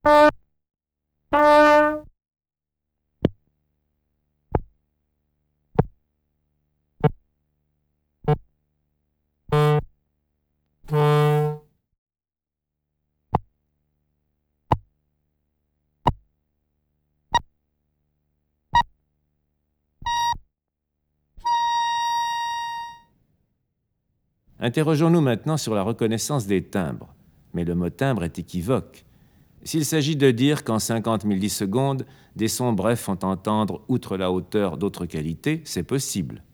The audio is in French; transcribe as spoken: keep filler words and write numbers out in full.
Interrogeons-nous maintenant sur la reconnaissance des timbres. Mais le mot timbre est équivoque. S'il s'agit de dire qu'en cinquante millisecondes, des sons brefs font entendre, outre la hauteur, d'autres qualités, c'est possible.